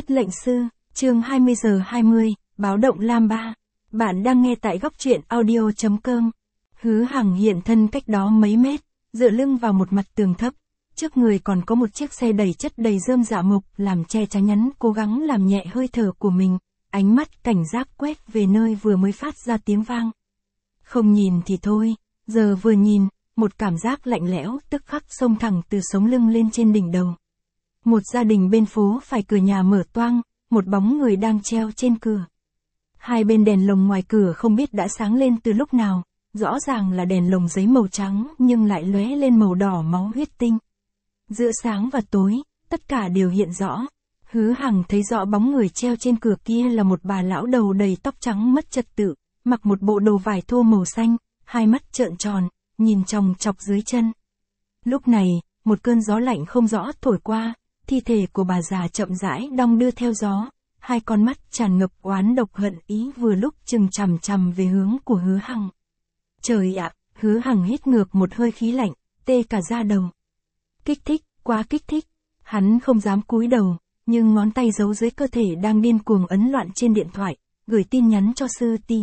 Tiết lệnh sư, chương 20 giờ 20, báo động Lam 3. Bạn đang nghe tại góc truyện audio.com. Hứa Hằng hiện thân cách đó mấy mét, dựa lưng vào một mặt tường thấp. Trước người còn có một chiếc xe đầy chất đầy rơm dạ mục làm che chắn nhắn, cố gắng làm nhẹ hơi thở của mình. Ánh mắt cảnh giác quét về nơi vừa mới phát ra tiếng vang. Không nhìn thì thôi, giờ vừa nhìn, một cảm giác lạnh lẽo tức khắc xông thẳng từ sống lưng lên trên đỉnh đầu. Một gia đình bên phố phải cửa nhà mở toang, một bóng người đang treo trên cửa. Hai bên đèn lồng ngoài cửa không biết đã sáng lên từ lúc nào, rõ ràng là đèn lồng giấy màu trắng nhưng lại lóe lên màu đỏ máu huyết tinh. Giữa sáng và tối, tất cả đều hiện rõ. Hứa Hằng thấy rõ bóng người treo trên cửa kia là một bà lão đầu đầy tóc trắng mất trật tự, mặc một bộ đồ vải thô màu xanh, hai mắt trợn tròn, nhìn chòng chọc dưới chân. Lúc này, một cơn gió lạnh không rõ thổi qua, thi thể của bà già chậm rãi đong đưa theo gió, hai con mắt tràn ngập oán độc hận ý vừa lúc chừng chằm chằm về hướng của Hứa Hằng. Trời ạ, Hứa Hằng hít ngược một hơi khí lạnh, tê cả da đầu. Kích thích, quá kích thích. Hắn không dám cúi đầu, nhưng ngón tay giấu dưới cơ thể đang điên cuồng ấn loạn trên điện thoại, gửi tin nhắn cho sư tỷ.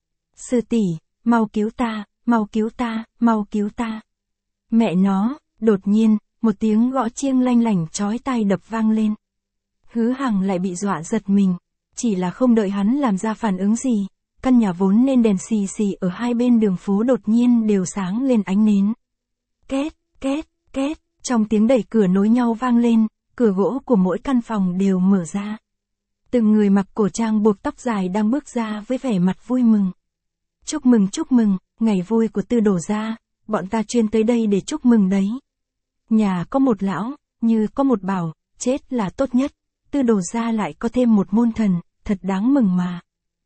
Sư tỷ, mau cứu ta, mau cứu ta, mau cứu ta. Mẹ nó, đột nhiên, một tiếng gõ chiêng lanh lảnh chói tai đập vang lên. Hứa Hằng lại bị dọa giật mình, chỉ là không đợi hắn làm ra phản ứng gì, căn nhà vốn nên đèn xì xì ở hai bên đường phố đột nhiên đều sáng lên ánh nến. Két, két, két, trong tiếng đẩy cửa nối nhau vang lên, cửa gỗ của mỗi căn phòng đều mở ra. Từng người mặc cổ trang buộc tóc dài đang bước ra với vẻ mặt vui mừng. Chúc mừng, ngày vui của Tư Đồ gia, bọn ta chuyên tới đây để chúc mừng đấy. Nhà có một lão, như có một bảo, chết là tốt nhất, Tư Đồ gia lại có thêm một môn thần, thật đáng mừng mà.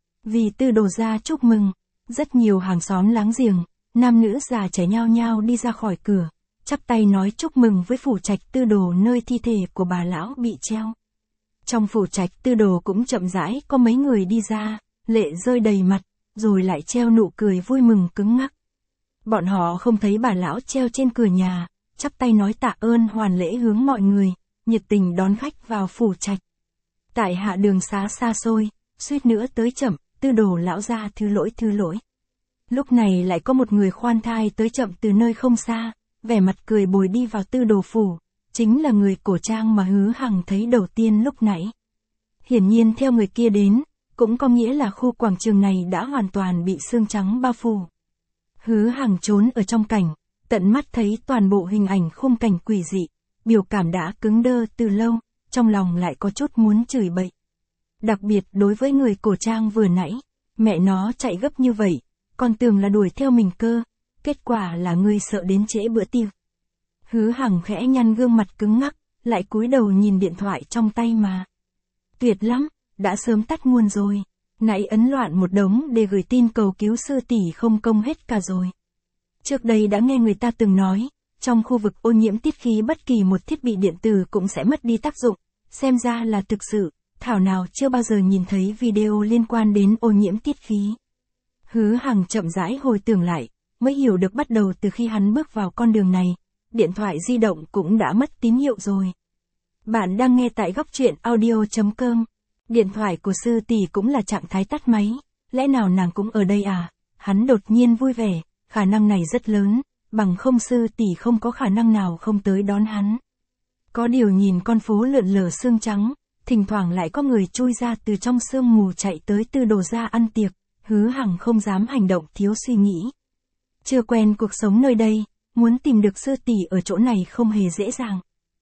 Vì Tư Đồ gia chúc mừng, rất nhiều hàng xóm láng giềng, nam nữ già trẻ nhao nhao đi ra khỏi cửa, chắp tay nói chúc mừng với phủ trạch Tư Đồ nơi thi thể của bà lão bị treo. Trong phủ trạch Tư Đồ cũng chậm rãi có mấy người đi ra, lệ rơi đầy mặt, rồi lại treo nụ cười vui mừng cứng ngắc. Bọn họ không thấy bà lão treo trên cửa nhà, chắp tay nói tạ ơn hoàn lễ hướng mọi người, nhiệt tình đón khách vào phủ trạch. Tại hạ đường xá xa xôi, suýt nữa tới chậm, Tư Đồ lão gia thứ lỗi. Lúc này lại có một người khoan thai tới chậm từ nơi không xa, vẻ mặt cười bồi đi vào Tư Đồ phủ, chính là người cổ trang mà Hứa Hằng thấy đầu tiên lúc nãy. Hiển nhiên theo người kia đến, cũng có nghĩa là khu quảng trường này đã hoàn toàn bị sương trắng bao phủ. Hứa Hằng trốn ở trong cảnh, tận mắt thấy toàn bộ hình ảnh khung cảnh quỷ dị, biểu cảm đã cứng đơ từ lâu, trong lòng lại có chút muốn chửi bậy. Đặc biệt đối với người cổ trang vừa nãy, mẹ nó chạy gấp như vậy, còn tưởng là đuổi theo mình cơ, kết quả là ngươi sợ đến trễ bữa tiệc. Hứa Hằng khẽ nhăn gương mặt cứng ngắc, lại cúi đầu nhìn điện thoại trong tay mà. Tuyệt lắm, đã sớm tắt nguồn rồi, nãy ấn loạn một đống để gửi tin cầu cứu sư tỷ không công hết cả rồi. Trước đây đã nghe người ta từng nói, trong khu vực ô nhiễm tiết khí bất kỳ một thiết bị điện tử cũng sẽ mất đi tác dụng, xem ra là thực sự, thảo nào chưa bao giờ nhìn thấy video liên quan đến ô nhiễm tiết khí. Hứa Hằng chậm rãi hồi tưởng lại, mới hiểu được bắt đầu từ khi hắn bước vào con đường này, điện thoại di động cũng đã mất tín hiệu rồi. Bạn đang nghe tại góc truyện audio.com. Điện thoại của sư tỷ cũng là trạng thái tắt máy, lẽ nào nàng cũng ở đây à? Hắn đột nhiên vui vẻ, khả năng này rất lớn, bằng không sư tỷ không có khả năng nào không tới đón hắn. Có điều nhìn con phố lượn lờ sương trắng, thỉnh thoảng lại có người chui ra từ trong sương mù chạy tới Tư Đồ gia ăn tiệc, Hứa Hằng không dám hành động thiếu suy nghĩ. Chưa quen cuộc sống nơi đây, muốn tìm được sư tỷ ở chỗ này không hề dễ dàng.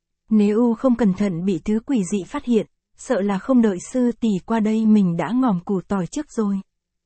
Nếu không cẩn thận bị thứ quỷ dị phát hiện, sợ là không đợi sư tỷ qua đây mình đã ngòm củ tỏi trước rồi.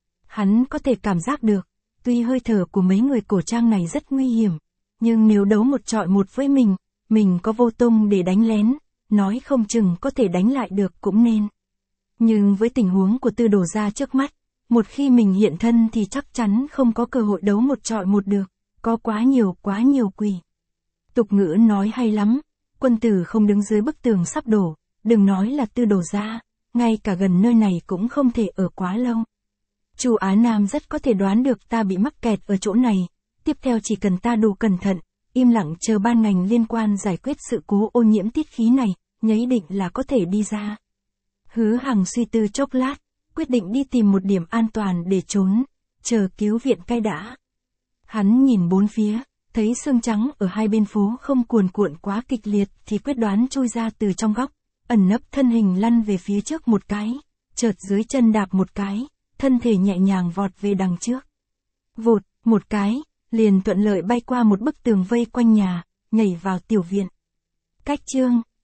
Hắn có thể cảm giác được, tuy hơi thở của mấy người cổ trang này rất nguy hiểm, nhưng nếu đấu một trọi một với mình có vô tung để đánh lén, nói không chừng có thể đánh lại được cũng nên. Nhưng với tình huống của Tư Đồ gia trước mắt, một khi mình hiện thân thì chắc chắn không có cơ hội đấu một trọi một được, có quá nhiều quỷ. Tục ngữ nói hay lắm, quân tử không đứng dưới bức tường sắp đổ, đừng nói là Tư Đồ gia, ngay cả gần nơi này cũng không thể ở quá lâu. Chu Á Nam rất có thể đoán được ta bị mắc kẹt ở chỗ này, tiếp theo chỉ cần ta đủ cẩn thận, im lặng chờ ban ngành liên quan giải quyết sự cố ô nhiễm tiết khí này, nhấy định là có thể đi ra. Hứa Hằng suy tư chốc lát, quyết định đi tìm một điểm an toàn để trốn, chờ cứu viện cái đã. Hắn nhìn bốn phía, thấy sương trắng ở hai bên phố không cuồn cuộn quá kịch liệt thì quyết đoán chui ra từ trong góc, ẩn nấp thân hình lăn về phía trước một cái, chợt dưới chân đạp một cái, thân thể nhẹ nhàng vọt về đằng trước. Vụt, một cái, liền thuận lợi bay qua một bức tường vây quanh nhà, nhảy vào tiểu viện. Cách chương